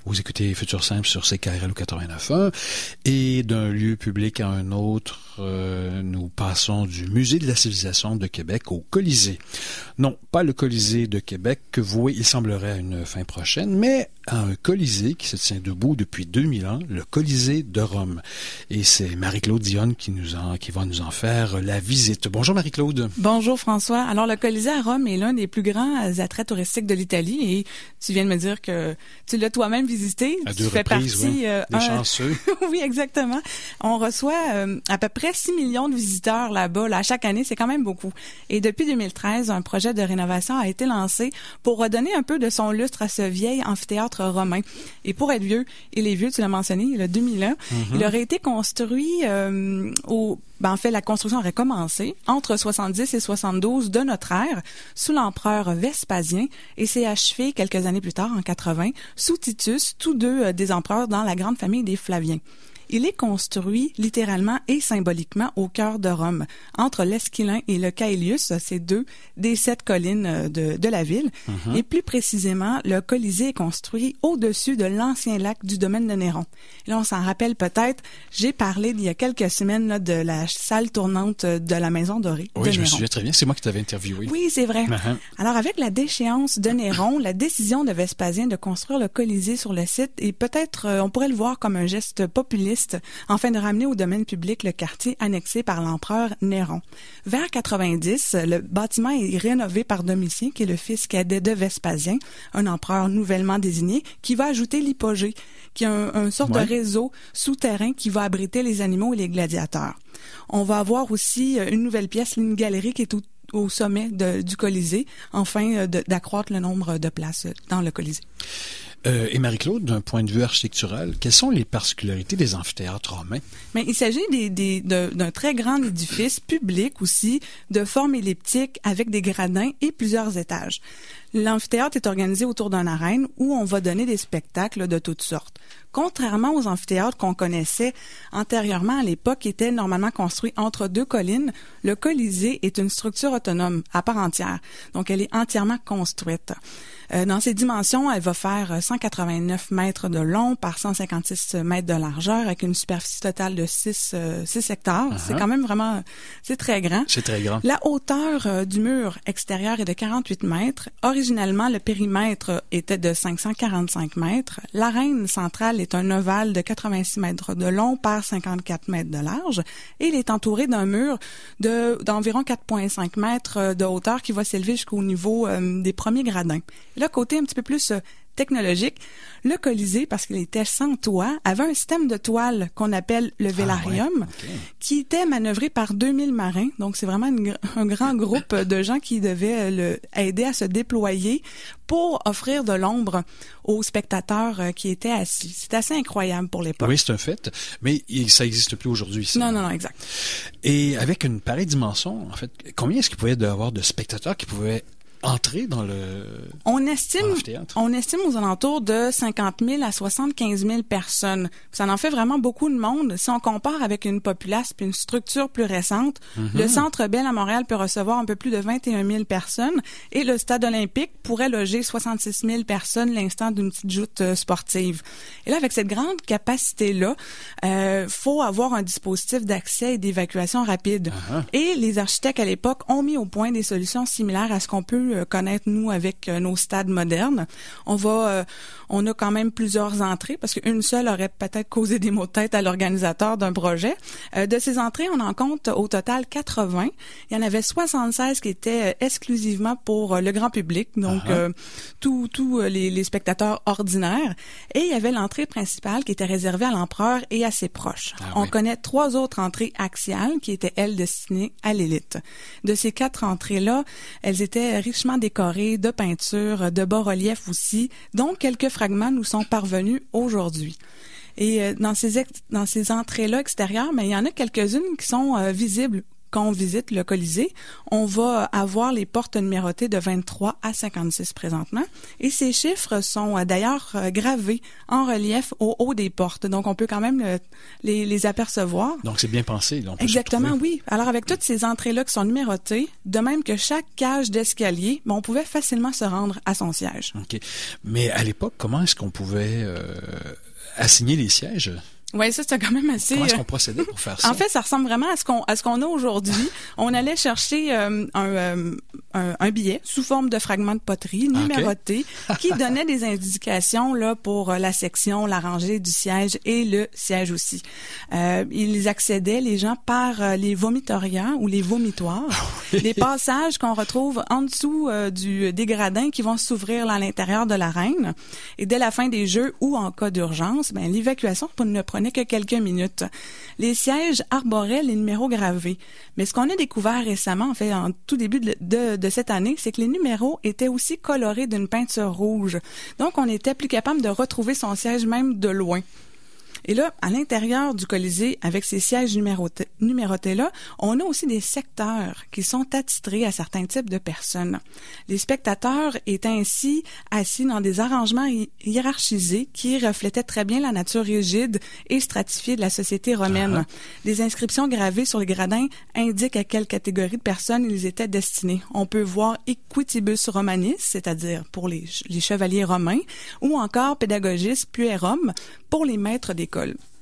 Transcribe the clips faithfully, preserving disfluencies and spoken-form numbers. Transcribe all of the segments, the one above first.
Vous écoutez Futur Simple sur C K R L quatre-vingt-neuf point un et d'un lieu public à un autre, euh, nous passons du Musée de la civilisation de Québec au Colisée. Non, pas le Colisée de Québec que voué, il semblerait, à une fin prochaine, mais à un Colisée qui se tient debout depuis deux mille ans, le Colisée de Rome. Et c'est Marie-Claude Dionne qui, nous en, qui va nous en faire la visite. Bonjour Marie-Claude. Bonjour François. Alors le Colisée à Rome est l'un des plus grands attraits touristiques de l'Italie et tu viens de me dire que tu l'as toi-même visité. À tu deux fais reprises, partie, oui. Euh, Des un... chanceux. Oui, exactement. On reçoit euh, à peu près six millions de visiteurs là-bas. Là, chaque année, c'est quand même beaucoup. Et depuis deux mille treize, un projet de rénovation a été lancé pour redonner un peu de son lustre à ce vieil amphithéâtre romain. Et pour être vieux, il est vieux, tu l'as mentionné, il a deux mille ans. Mm-hmm. Il aurait été construit euh, au... Ben, en fait, la construction aurait commencé entre soixante-dix et soixante-douze de notre ère, sous l'empereur Vespasien, et s'est achevé quelques années plus tard, en quatre-vingts, sous Titus, tous deux euh, des empereurs dans la grande famille des Flaviens. Il est construit littéralement et symboliquement au cœur de Rome, entre l'Esquilin et le Caelius, ces deux des sept collines de, de la ville. Mm-hmm. Et plus précisément, le Colisée est construit au-dessus de l'ancien lac du domaine de Néron. Et là, on s'en rappelle peut-être, j'ai parlé il y a quelques semaines là, de la salle tournante de la Maison Dorée oui, de je Néron. me souviens très bien, c'est moi qui t'avais interviewé. Oui, c'est vrai. Uh-huh. Alors, avec la déchéance de Néron, la décision de Vespasien de construire le Colisée sur le site, et peut-être, euh, on pourrait le voir comme un geste populiste afin de ramener au domaine public le quartier annexé par l'empereur Néron. Vers quatre-vingt-dix, le bâtiment est rénové par Domitien, qui est le fils cadet de Vespasien, un empereur nouvellement désigné, qui va ajouter l'hypogée, qui est un, un sorte ouais. de réseau souterrain qui va abriter les animaux et les gladiateurs. On va avoir aussi une nouvelle pièce, une galerie qui est au, au sommet de, du Colisée, afin de, d'accroître le nombre de places dans le Colisée. Euh, et Marie-Claude, d'un point de vue architectural, quelles sont les particularités des amphithéâtres romains? Mais il s'agit des, des, de, d'un très grand édifice public aussi, de forme elliptique avec des gradins et plusieurs étages. L'amphithéâtre est organisé autour d'une arène où on va donner des spectacles de toutes sortes. Contrairement aux amphithéâtres qu'on connaissait antérieurement à l'époque, qui étaient normalement construits entre deux collines, le Colisée est une structure autonome à part entière. Donc, elle est entièrement construite. Euh, dans ses dimensions, elle va faire cent quatre-vingt-neuf mètres de long par cent cinquante-six mètres de largeur avec une superficie totale de six, euh, six hectares. Uh-huh. C'est quand même vraiment, c'est très grand. C'est très grand. La hauteur euh, du mur extérieur est de quarante-huit mètres. Originalement, le périmètre était de cinq cent quarante-cinq mètres. L'arène centrale est un ovale de quatre-vingt-six mètres de long par cinquante-quatre mètres de large et il est entouré d'un mur de, d'environ quatre virgule cinq mètres de hauteur qui va s'élever jusqu'au niveau euh, des premiers gradins. Le côté un petit peu plus euh, technologique, le Colisée, parce qu'il était sans toit, avait un système de toile qu'on appelle le Vélarium, ah ouais, okay. qui était manœuvré par deux mille marins. Donc, c'est vraiment une, un grand groupe de gens qui devaient le, aider à se déployer pour offrir de l'ombre aux spectateurs qui étaient assis. C'est assez incroyable pour l'époque. Oui, c'est un fait, mais ça n'existe plus aujourd'hui. Ça. Non, non, non, exact. Et avec une pareille dimension, en fait, combien est-ce qu'il pouvait y avoir de spectateurs qui pouvaient entrer dans le on estime on estime aux alentours de cinquante mille à soixante-quinze mille personnes. Ça en fait vraiment beaucoup de monde. Si on compare avec une populace puis une structure plus récente, mm-hmm. le Centre Bell à Montréal peut recevoir un peu plus de vingt et un mille personnes et le Stade olympique pourrait loger soixante-six mille personnes l'instant d'une petite joute euh, sportive. Et là, avec cette grande capacité-là, euh, faut avoir un dispositif d'accès et d'évacuation rapide. Uh-huh. Et les architectes à l'époque ont mis au point des solutions similaires à ce qu'on peut connaître, nous, avec euh, nos stades modernes. On va, euh, on a quand même plusieurs entrées, parce qu'une seule aurait peut-être causé des maux de tête à l'organisateur d'un projet. Euh, de ces entrées, on en compte au total quatre-vingts. Il y en avait soixante-seize qui étaient euh, exclusivement pour euh, le grand public, donc uh-huh. euh, tous tous euh, les, les spectateurs ordinaires. Et il y avait l'entrée principale qui était réservée à l'empereur et à ses proches. Ah, on oui. connaît trois autres entrées axiales qui étaient, elles, destinées à l'élite. De ces quatre entrées-là, elles étaient richement décorées de peintures, de bas-reliefs aussi, dont quelques fragments nous sont parvenus aujourd'hui. Et euh, dans ces ex- dans ces entrées-là extérieures, mais il y en a quelques-unes qui sont euh, visibles quand on visite le Colisée, on va avoir les portes numérotées de vingt-trois à cinquante-six présentement. Et ces chiffres sont euh, d'ailleurs euh, gravés en relief au haut des portes. Donc, on peut quand même le, les, les apercevoir. Donc, c'est bien pensé. Là, on peut Exactement, oui. Alors, avec toutes ces entrées-là qui sont numérotées, de même que chaque cage d'escalier, ben, on pouvait facilement se rendre à son siège. OK. Mais à l'époque, comment est-ce qu'on pouvait euh, assigner les sièges? Oui, ça, c'était quand même assez... Comment est-ce qu'on procédait pour faire ça? En fait, ça ressemble vraiment à ce qu'on à ce qu'on a aujourd'hui. On allait chercher euh, un, euh, un, un billet sous forme de fragment de poterie numéroté okay. qui donnait des indications là pour la section, la rangée du siège et le siège aussi. Euh, ils accédaient, les gens, par euh, les vomitorias ou les vomitoires, oui. des passages qu'on retrouve en dessous euh, du des gradins qui vont s'ouvrir là, à l'intérieur de l'arène. Et dès la fin des jeux ou en cas d'urgence, ben l'évacuation ne prenait que quelques minutes. Les sièges arboraient les numéros gravés. Mais ce qu'on a découvert récemment, en fait, en tout début de, de, de cette année, c'est que les numéros étaient aussi colorés d'une peinture rouge. Donc, on était plus capable de retrouver son siège même de loin. Et là, à l'intérieur du Colisée, avec ces sièges numérotés, numérotés-là, on a aussi des secteurs qui sont attitrés à certains types de personnes. Les spectateurs étaient ainsi assis dans des arrangements hi- hiérarchisés qui reflétaient très bien la nature rigide et stratifiée de la société romaine. Uh-huh. Des inscriptions gravées sur les gradins indiquent à quelle catégorie de personnes ils étaient destinés. On peut voir Equitibus Romanis, c'est-à-dire pour les, les chevaliers romains, ou encore Pedagogis Puerum, pour les maîtres d'école.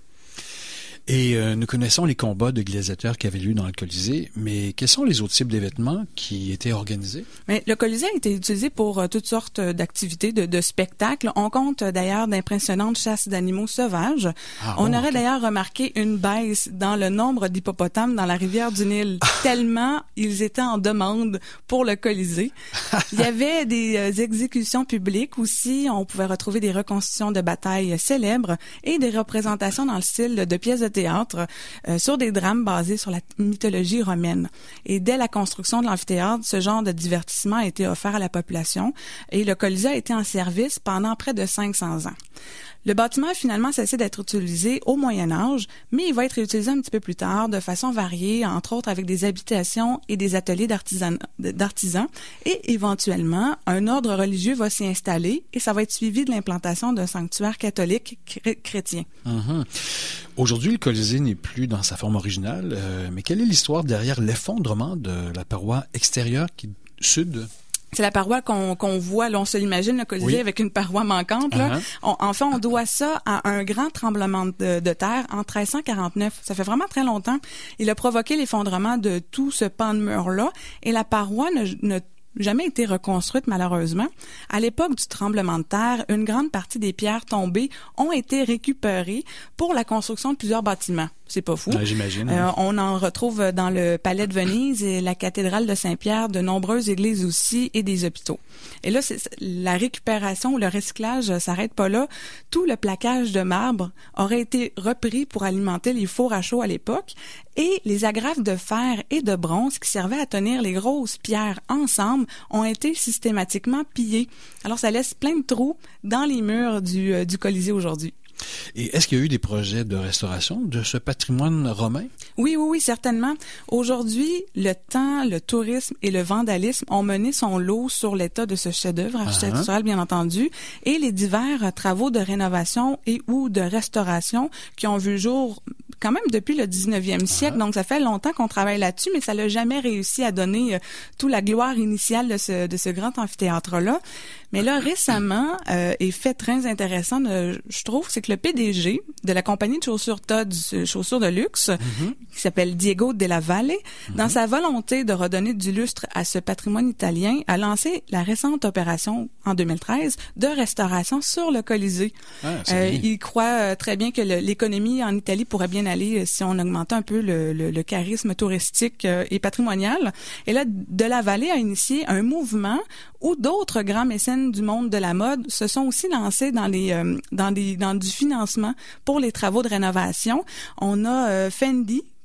Et euh, nous connaissons les combats de gladiateurs qui avaient lieu dans le Colisée, mais quels sont les autres types d'événements qui étaient organisés? Mais le Colisée a été utilisé pour euh, toutes sortes d'activités, de, de spectacles. On compte euh, d'ailleurs d'impressionnantes chasses d'animaux sauvages. Ah, On oh, aurait okay. d'ailleurs remarqué une baisse dans le nombre d'hippopotames dans la rivière du Nil, tellement ils étaient en demande pour le Colisée. Il y avait des euh, exécutions publiques aussi. On pouvait retrouver des reconstitutions de batailles célèbres et des représentations dans le style de pièces de théâtre euh, sur des drames basés sur la mythologie romaine. Et dès la construction de l'amphithéâtre, ce genre de divertissement a été offert à la population et le Colisée a été en service pendant près de cinq cents ans. Le bâtiment a finalement cessé d'être utilisé au Moyen Âge, mais il va être utilisé un petit peu plus tard de façon variée, entre autres avec des habitations et des ateliers d'artisan, d'artisans. Et éventuellement, un ordre religieux va s'y installer et ça va être suivi de l'implantation d'un sanctuaire catholique chré- chrétien. Mm-hmm. Aujourd'hui, le Colisée n'est plus dans sa forme originale, euh, mais quelle est l'histoire derrière l'effondrement de la paroi extérieure qui, sud? C'est la paroi qu'on, qu'on voit, là, on se l'imagine, le Colisée oui. avec une paroi manquante. Là. Uh-huh. On, en fait, on doit ça à un grand tremblement de, de terre en treize cent quarante-neuf. Ça fait vraiment très longtemps. Il a provoqué l'effondrement de tout ce pan de mur-là et la paroi ne, ne jamais été reconstruite, malheureusement. À l'époque du tremblement de terre, une grande partie des pierres tombées ont été récupérées pour la construction de plusieurs bâtiments. C'est pas fou. Ouais, j'imagine. Euh, on en retrouve dans le Palais de Venise et la cathédrale de Saint-Pierre, de nombreuses églises aussi et des hôpitaux. Et là, c'est, la récupération ou le recyclage s'arrête pas là. Tout le plaquage de marbre aurait été repris pour alimenter les fours à chaud à l'époque et les agrafes de fer et de bronze qui servaient à tenir les grosses pierres ensemble ont été systématiquement pillées. Alors, ça laisse plein de trous dans les murs du, euh, du Colisée aujourd'hui. Et est-ce qu'il y a eu des projets de restauration de ce patrimoine romain? Oui, oui, oui, certainement. Aujourd'hui, le temps, le tourisme et le vandalisme ont mené son lot sur l'état de ce chef-d'œuvre architectural, uh-huh. bien entendu, et les divers travaux de rénovation et ou de restauration qui ont vu le jour quand même depuis le dix-neuvième siècle. Uh-huh. Donc, ça fait longtemps qu'on travaille là-dessus, mais ça n'a jamais réussi à donner euh, toute la gloire initiale de ce, de ce grand amphithéâtre-là. Mais là, récemment, euh, et fait très intéressant, euh, je trouve, c'est que le P D G de la compagnie de chaussures Todd, chaussures de luxe, mm-hmm. qui s'appelle Diego Della Valle, mm-hmm. dans sa volonté de redonner du lustre à ce patrimoine italien, a lancé la récente opération en deux mille treize de restauration sur le Colisée. Ah, euh, il croit euh, très bien que le, l'économie en Italie pourrait bien aller euh, si on augmentait un peu le, le, le charisme touristique euh, et patrimonial. Et là, Della Valle a initié un mouvement où d'autres grands mécènes du monde de la mode se sont aussi lancés dans les euh, dans des dans du financement pour les travaux de rénovation. On a euh, Fendi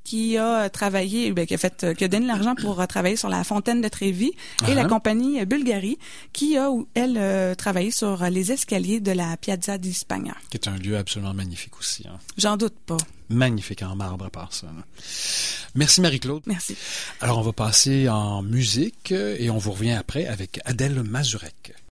qui a travaillé, ben, qui a fait, qui a donné l'argent pour travailler sur la fontaine de Trévi, et uh-huh. la compagnie Bulgari, qui a, elle, euh, travaillé sur les escaliers de la Piazza di Spagna. Qui est un lieu absolument magnifique aussi. Hein. J'en doute pas. Magnifique en marbre à part ça. Merci Marie-Claude. Merci. Alors on va passer en musique et on vous revient après avec Adèle Mazurek.